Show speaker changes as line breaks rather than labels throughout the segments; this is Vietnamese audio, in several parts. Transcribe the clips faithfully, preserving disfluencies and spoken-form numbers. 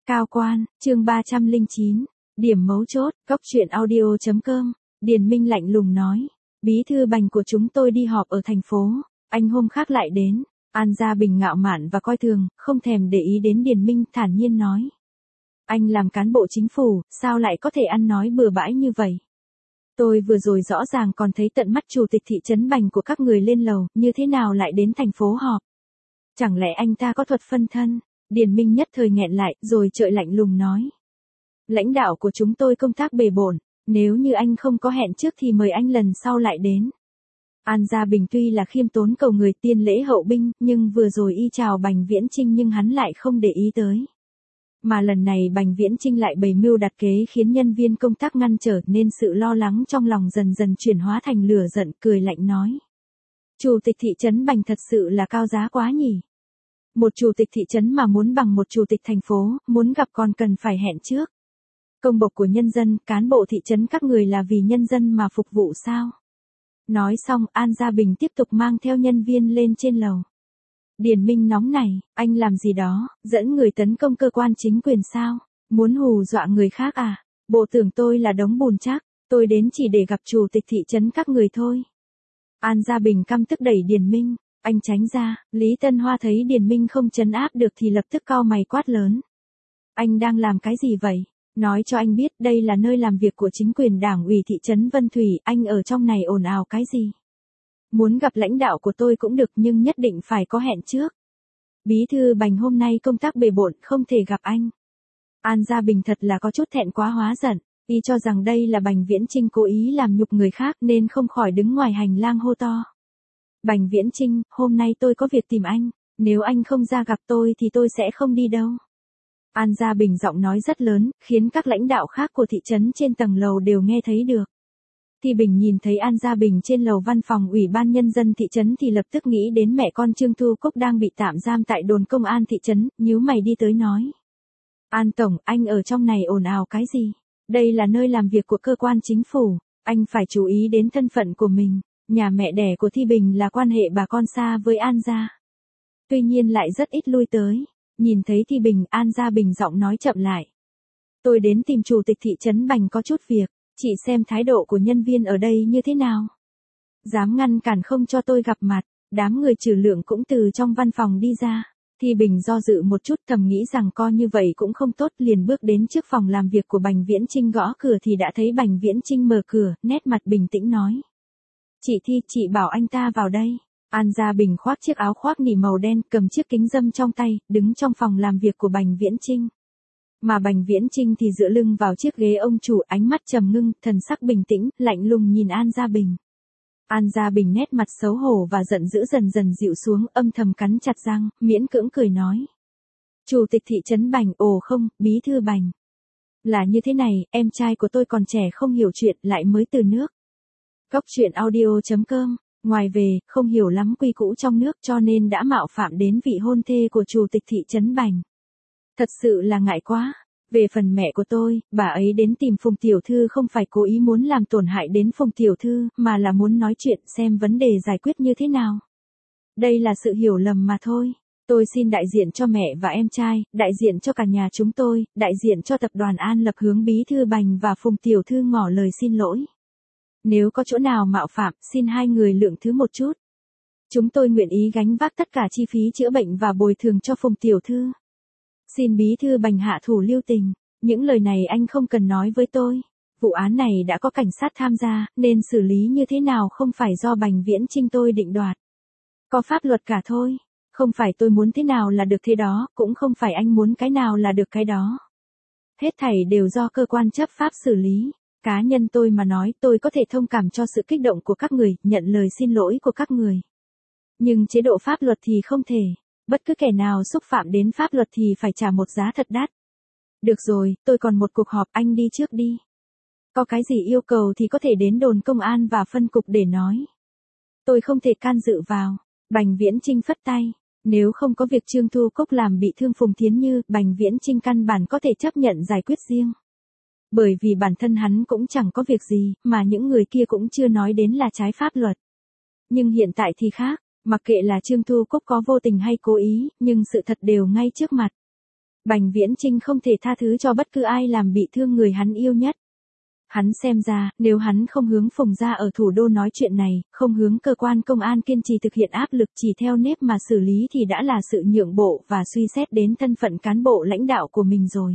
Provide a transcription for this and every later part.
Cao quan, chương ba trăm lẻ chín, điểm mấu chốt, góc truyện audio chấm com, Điền Minh lạnh lùng nói, bí thư Bành của chúng tôi đi họp ở thành phố, anh hôm khác lại đến. An Gia Bình ngạo mạn và coi thường, không thèm để ý đến Điền Minh, thản nhiên nói. Anh làm cán bộ chính phủ, sao lại có thể ăn nói bừa bãi như vậy? Tôi vừa rồi rõ ràng còn thấy tận mắt chủ tịch thị trấn Bành của các người lên lầu, như thế nào lại đến thành phố họp? Chẳng lẽ anh ta có thuật phân thân? Điền Minh nhất thời nghẹn lại, rồi trợn lạnh lùng nói. Lãnh đạo của chúng tôi công tác bề bộn, nếu như anh không có hẹn trước thì mời anh lần sau lại đến. An Gia Bình tuy là khiêm tốn cầu người tiên lễ hậu binh, nhưng vừa rồi y chào Bành Viễn Chinh nhưng hắn lại không để ý tới. Mà lần này Bành Viễn Chinh lại bày mưu đặt kế khiến nhân viên công tác ngăn trở, nên sự lo lắng trong lòng dần dần chuyển hóa thành lửa giận, cười lạnh nói. Chủ tịch thị trấn Bành thật sự là cao giá quá nhỉ. Một chủ tịch thị trấn mà muốn bằng một chủ tịch thành phố, muốn gặp còn cần phải hẹn trước. Công bộc của nhân dân, cán bộ thị trấn các người là vì nhân dân mà phục vụ sao? Nói xong, An Gia Bình tiếp tục mang theo nhân viên lên trên lầu. Điền Minh nóng này, anh làm gì đó, dẫn người tấn công cơ quan chính quyền sao? Muốn hù dọa người khác à? Bộ tưởng tôi là đống bùn chắc, tôi đến chỉ để gặp chủ tịch thị trấn các người thôi. An Gia Bình căm tức đẩy Điền Minh, anh tránh ra. Lý Tân Hoa thấy Điền Minh không trấn áp được thì lập tức cau mày quát lớn. Anh đang làm cái gì vậy? Nói cho anh biết đây là nơi làm việc của chính quyền đảng ủy thị trấn Vân Thủy, anh ở trong này ồn ào cái gì? Muốn gặp lãnh đạo của tôi cũng được nhưng nhất định phải có hẹn trước. Bí thư Bành hôm nay công tác bề bộn không thể gặp anh. An Gia Bình thật là có chút thẹn quá hóa giận, y cho rằng đây là Bành Viễn Chinh cố ý làm nhục người khác nên không khỏi đứng ngoài hành lang hô to. Bành Viễn Chinh, hôm nay tôi có việc tìm anh, nếu anh không ra gặp tôi thì tôi sẽ không đi đâu. An Gia Bình giọng nói rất lớn, khiến các lãnh đạo khác của thị trấn trên tầng lầu đều nghe thấy được. Thi Bình nhìn thấy An Gia Bình trên lầu văn phòng ủy ban nhân dân thị trấn thì lập tức nghĩ đến mẹ con Trương Thu Cúc đang bị tạm giam tại đồn công an thị trấn, nhíu mày đi tới nói. An Tổng, anh ở trong này ồn ào cái gì? Đây là nơi làm việc của cơ quan chính phủ, anh phải chú ý đến thân phận của mình. Nhà mẹ đẻ của Thi Bình là quan hệ bà con xa với An Gia. Tuy nhiên lại rất ít lui tới. Nhìn thấy Thi Bình, An Gia Bình giọng nói chậm lại. Tôi đến tìm chủ tịch thị trấn Bành có chút việc, chị xem thái độ của nhân viên ở đây như thế nào. Dám ngăn cản không cho tôi gặp mặt, đám người trừ lượng cũng từ trong văn phòng đi ra. Thi Bình do dự một chút thầm nghĩ rằng coi như vậy cũng không tốt, liền bước đến trước phòng làm việc của Bành Viễn Chinh gõ cửa thì đã thấy Bành Viễn Chinh mở cửa, nét mặt bình tĩnh nói. Chị Thi, chị bảo anh ta vào đây. An Gia Bình khoác chiếc áo khoác nỉ màu đen, cầm chiếc kính râm trong tay, đứng trong phòng làm việc của Bành Viễn Chinh. Mà Bành Viễn Chinh thì dựa lưng vào chiếc ghế ông chủ, ánh mắt trầm ngưng, thần sắc bình tĩnh, lạnh lùng nhìn An Gia Bình. An Gia Bình nét mặt xấu hổ và giận dữ dần dần dịu xuống, âm thầm cắn chặt răng, miễn cưỡng cười nói. Chủ tịch thị trấn Bành, ồ không, bí thư Bành. Là như thế này, em trai của tôi còn trẻ không hiểu chuyện, lại mới từ nước. Góc truyện audio chấm com, ngoài về, không hiểu lắm quy cũ trong nước cho nên đã mạo phạm đến vị hôn thê của chủ tịch thị trấn Bành. Thật sự là ngại quá. Về phần mẹ của tôi, bà ấy đến tìm Phùng Tiểu Thư không phải cố ý muốn làm tổn hại đến Phùng Tiểu Thư, mà là muốn nói chuyện xem vấn đề giải quyết như thế nào. Đây là sự hiểu lầm mà thôi. Tôi xin đại diện cho mẹ và em trai, đại diện cho cả nhà chúng tôi, đại diện cho tập đoàn An Lập hướng bí thư Bành và Phùng Tiểu Thư ngỏ lời xin lỗi. Nếu có chỗ nào mạo phạm, xin hai người lượng thứ một chút. Chúng tôi nguyện ý gánh vác tất cả chi phí chữa bệnh và bồi thường cho Phùng Tiểu Thư. Xin bí thư Bành hạ thủ lưu tình, những lời này anh không cần nói với tôi. Vụ án này đã có cảnh sát tham gia, nên xử lý như thế nào không phải do Bành Viễn Chinh tôi định đoạt. Có pháp luật cả thôi, không phải tôi muốn thế nào là được thế đó, cũng không phải anh muốn cái nào là được cái đó. Hết thảy đều do cơ quan chấp pháp xử lý. Cá nhân tôi mà nói, tôi có thể thông cảm cho sự kích động của các người, nhận lời xin lỗi của các người. Nhưng chế độ pháp luật thì không thể. Bất cứ kẻ nào xúc phạm đến pháp luật thì phải trả một giá thật đắt. Được rồi, tôi còn một cuộc họp, anh đi trước đi. Có cái gì yêu cầu thì có thể đến đồn công an và phân cục để nói. Tôi không thể can dự vào. Bành Viễn Chinh phất tay. Nếu không có việc Trương Thu Cúc làm bị thương Phùng Thiến Như, Bành Viễn Chinh căn bản có thể chấp nhận giải quyết riêng. Bởi vì bản thân hắn cũng chẳng có việc gì, mà những người kia cũng chưa nói đến là trái pháp luật. Nhưng hiện tại thì khác. Mặc kệ là Trương Thu Cúc có vô tình hay cố ý, nhưng sự thật đều ngay trước mặt. Bành Viễn Chinh không thể tha thứ cho bất cứ ai làm bị thương người hắn yêu nhất. Hắn xem ra, nếu hắn không hướng Phùng gia ở thủ đô nói chuyện này, không hướng cơ quan công an kiên trì thực hiện áp lực chỉ theo nếp mà xử lý thì đã là sự nhượng bộ và suy xét đến thân phận cán bộ lãnh đạo của mình rồi.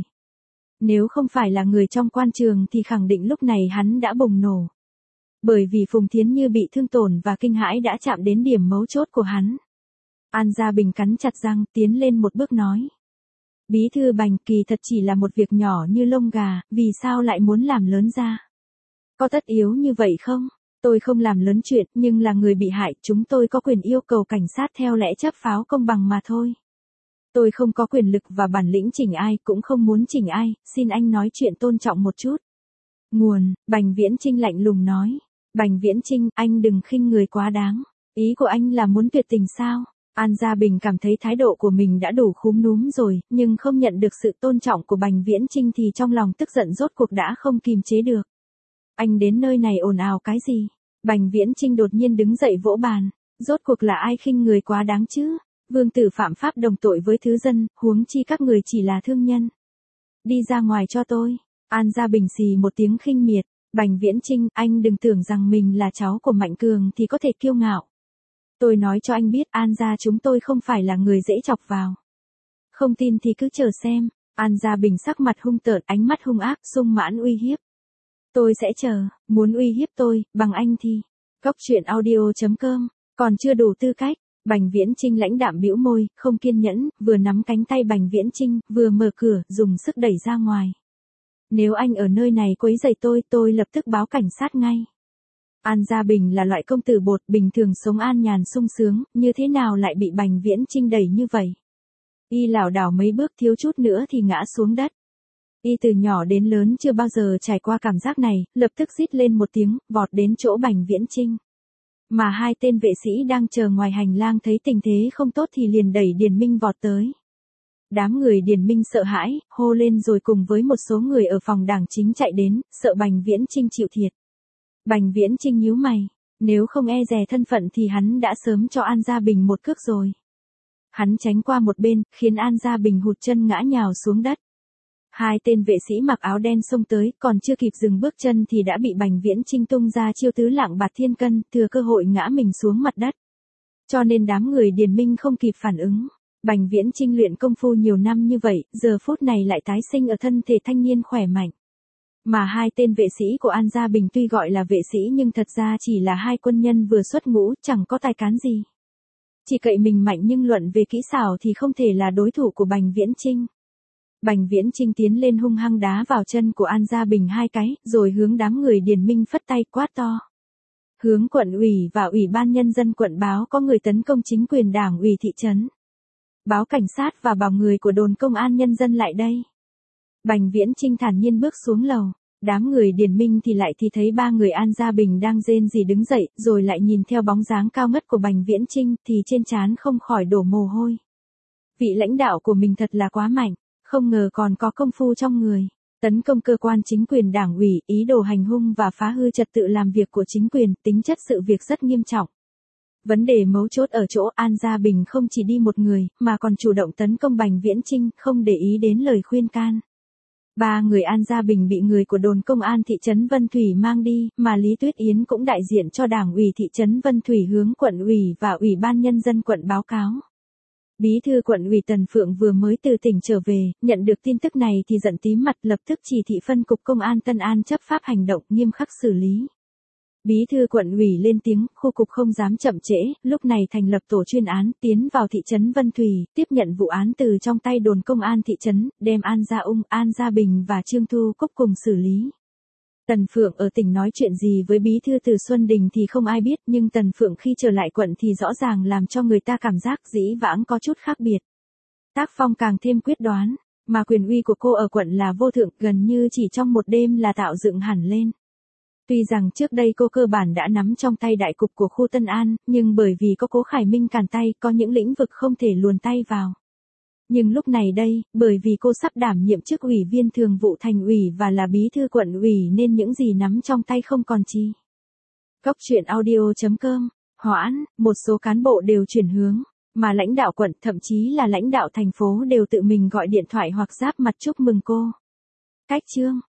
Nếu không phải là người trong quan trường thì khẳng định lúc này hắn đã bùng nổ. Bởi vì Phùng Thiến Như bị thương tổn và kinh hãi đã chạm đến điểm mấu chốt của hắn. An Gia Bình cắn chặt răng, tiến lên một bước nói. Bí thư Bành, kỳ thật chỉ là một việc nhỏ như lông gà, vì sao lại muốn làm lớn ra? Có tất yếu như vậy không? Tôi không làm lớn chuyện, nhưng là người bị hại, chúng tôi có quyền yêu cầu cảnh sát theo lẽ chấp pháo công bằng mà thôi. Tôi không có quyền lực và bản lĩnh chỉnh ai, cũng không muốn chỉnh ai, xin anh nói chuyện tôn trọng một chút. Nguồn, Bành Viễn Chinh lạnh lùng nói. Bành Viễn Chinh, anh đừng khinh người quá đáng. Ý của anh là muốn tuyệt tình sao? An Gia Bình cảm thấy thái độ của mình đã đủ khúm núm rồi, nhưng không nhận được sự tôn trọng của Bành Viễn Chinh thì trong lòng tức giận rốt cuộc đã không kìm chế được. Anh đến nơi này ồn ào cái gì? Bành Viễn Chinh đột nhiên đứng dậy vỗ bàn. Rốt cuộc là ai khinh người quá đáng chứ? Vương tử phạm pháp đồng tội với thứ dân, huống chi các người chỉ là thương nhân. Đi ra ngoài cho tôi. An Gia Bình xì một tiếng khinh miệt. Bành Viễn Chinh, anh đừng tưởng rằng mình là cháu của Mạnh Cường thì có thể kiêu ngạo. Tôi nói cho anh biết An gia chúng tôi không phải là người dễ chọc vào. Không tin thì cứ chờ xem. An Gia Bình sắc mặt hung tợn, ánh mắt hung ác, sung mãn uy hiếp. Tôi sẽ chờ, muốn uy hiếp tôi, bằng anh thì. Góc truyện audio chấm com, còn chưa đủ tư cách. Bành Viễn Chinh lãnh đạm bĩu môi, không kiên nhẫn, vừa nắm cánh tay Bành Viễn Chinh, vừa mở cửa, dùng sức đẩy ra ngoài. Nếu anh ở nơi này quấy rầy tôi, tôi lập tức báo cảnh sát ngay. An Gia Bình là loại công tử bột, bình thường sống an nhàn sung sướng, như thế nào lại bị Bành Viễn Chinh đẩy như vậy? Y lảo đảo mấy bước thiếu chút nữa thì ngã xuống đất. Y từ nhỏ đến lớn chưa bao giờ trải qua cảm giác này, lập tức rít lên một tiếng, vọt đến chỗ Bành Viễn Chinh. Mà hai tên vệ sĩ đang chờ ngoài hành lang thấy tình thế không tốt thì liền đẩy Điền Minh vọt tới. Đám người Điền Minh sợ hãi, hô lên rồi cùng với một số người ở phòng đảng chính chạy đến, sợ Bành Viễn Chinh chịu thiệt. Bành Viễn Chinh nhíu mày, nếu không e dè thân phận thì hắn đã sớm cho An Gia Bình một cước rồi. Hắn tránh qua một bên, khiến An Gia Bình hụt chân ngã nhào xuống đất. Hai tên vệ sĩ mặc áo đen xông tới, còn chưa kịp dừng bước chân thì đã bị Bành Viễn Chinh tung ra chiêu tứ lạng bạt thiên cân, thừa cơ hội ngã mình xuống mặt đất. Cho nên đám người Điền Minh không kịp phản ứng. Bành Viễn Chinh luyện công phu nhiều năm như vậy, giờ phút này lại tái sinh ở thân thể thanh niên khỏe mạnh. Mà hai tên vệ sĩ của An Gia Bình tuy gọi là vệ sĩ nhưng thật ra chỉ là hai quân nhân vừa xuất ngũ, chẳng có tài cán gì. Chỉ cậy mình mạnh nhưng luận về kỹ xảo thì không thể là đối thủ của Bành Viễn Chinh. Bành Viễn Chinh tiến lên hung hăng đá vào chân của An Gia Bình hai cái, rồi hướng đám người Điền Minh phất tay quát to. Hướng quận ủy và ủy ban nhân dân quận báo có người tấn công chính quyền đảng ủy thị trấn. Báo cảnh sát và bảo người của đồn công an nhân dân lại đây. Bành Viễn Chinh thản nhiên bước xuống lầu. Đám người Điền Minh thì lại thì thấy ba người An Gia Bình đang rên rỉ đứng dậy, rồi lại nhìn theo bóng dáng cao ngất của Bành Viễn Chinh thì trên trán không khỏi đổ mồ hôi. Vị lãnh đạo của mình thật là quá mạnh, không ngờ còn có công phu trong người. Tấn công cơ quan chính quyền đảng ủy, ý đồ hành hung và phá hư trật tự làm việc của chính quyền, tính chất sự việc rất nghiêm trọng. Vấn đề mấu chốt ở chỗ An Gia Bình không chỉ đi một người, mà còn chủ động tấn công Bành Viễn Chinh, không để ý đến lời khuyên can. Ba người An Gia Bình bị người của đồn công an thị trấn Vân Thủy mang đi, mà Lý Tuyết Yến cũng đại diện cho đảng ủy thị trấn Vân Thủy hướng quận ủy và ủy ban nhân dân quận báo cáo. Bí thư quận ủy Tần Phượng vừa mới từ tỉnh trở về, nhận được tin tức này thì giận tím mặt, lập tức chỉ thị phân cục công an Tân An chấp pháp hành động, nghiêm khắc xử lý. Bí thư quận ủy lên tiếng, khu cục không dám chậm trễ, lúc này thành lập tổ chuyên án, tiến vào thị trấn Vân Thủy, tiếp nhận vụ án từ trong tay đồn công an thị trấn, đem An Gia Ung, An Gia Bình và Trương Thu Cúc cùng xử lý. Tần Phượng ở tỉnh nói chuyện gì với bí thư Từ Xuân Đình thì không ai biết, nhưng Tần Phượng khi trở lại quận thì rõ ràng làm cho người ta cảm giác dĩ vãng có chút khác biệt. Tác phong càng thêm quyết đoán, mà quyền uy của cô ở quận là vô thượng, gần như chỉ trong một đêm là tạo dựng hẳn lên. Tuy rằng trước đây cô cơ bản đã nắm trong tay đại cục của khu Tân An, nhưng bởi vì có Cố Khải Minh cản tay, có những lĩnh vực không thể luồn tay vào. Nhưng lúc này đây, bởi vì cô sắp đảm nhiệm chức ủy viên thường vụ thành ủy và là bí thư quận ủy nên những gì nắm trong tay không còn chi. Góc truyện audio chấm com, hoãn, một số cán bộ đều chuyển hướng. Mà lãnh đạo quận, thậm chí là lãnh đạo thành phố đều tự mình gọi điện thoại hoặc giáp mặt chúc mừng cô. Cách chương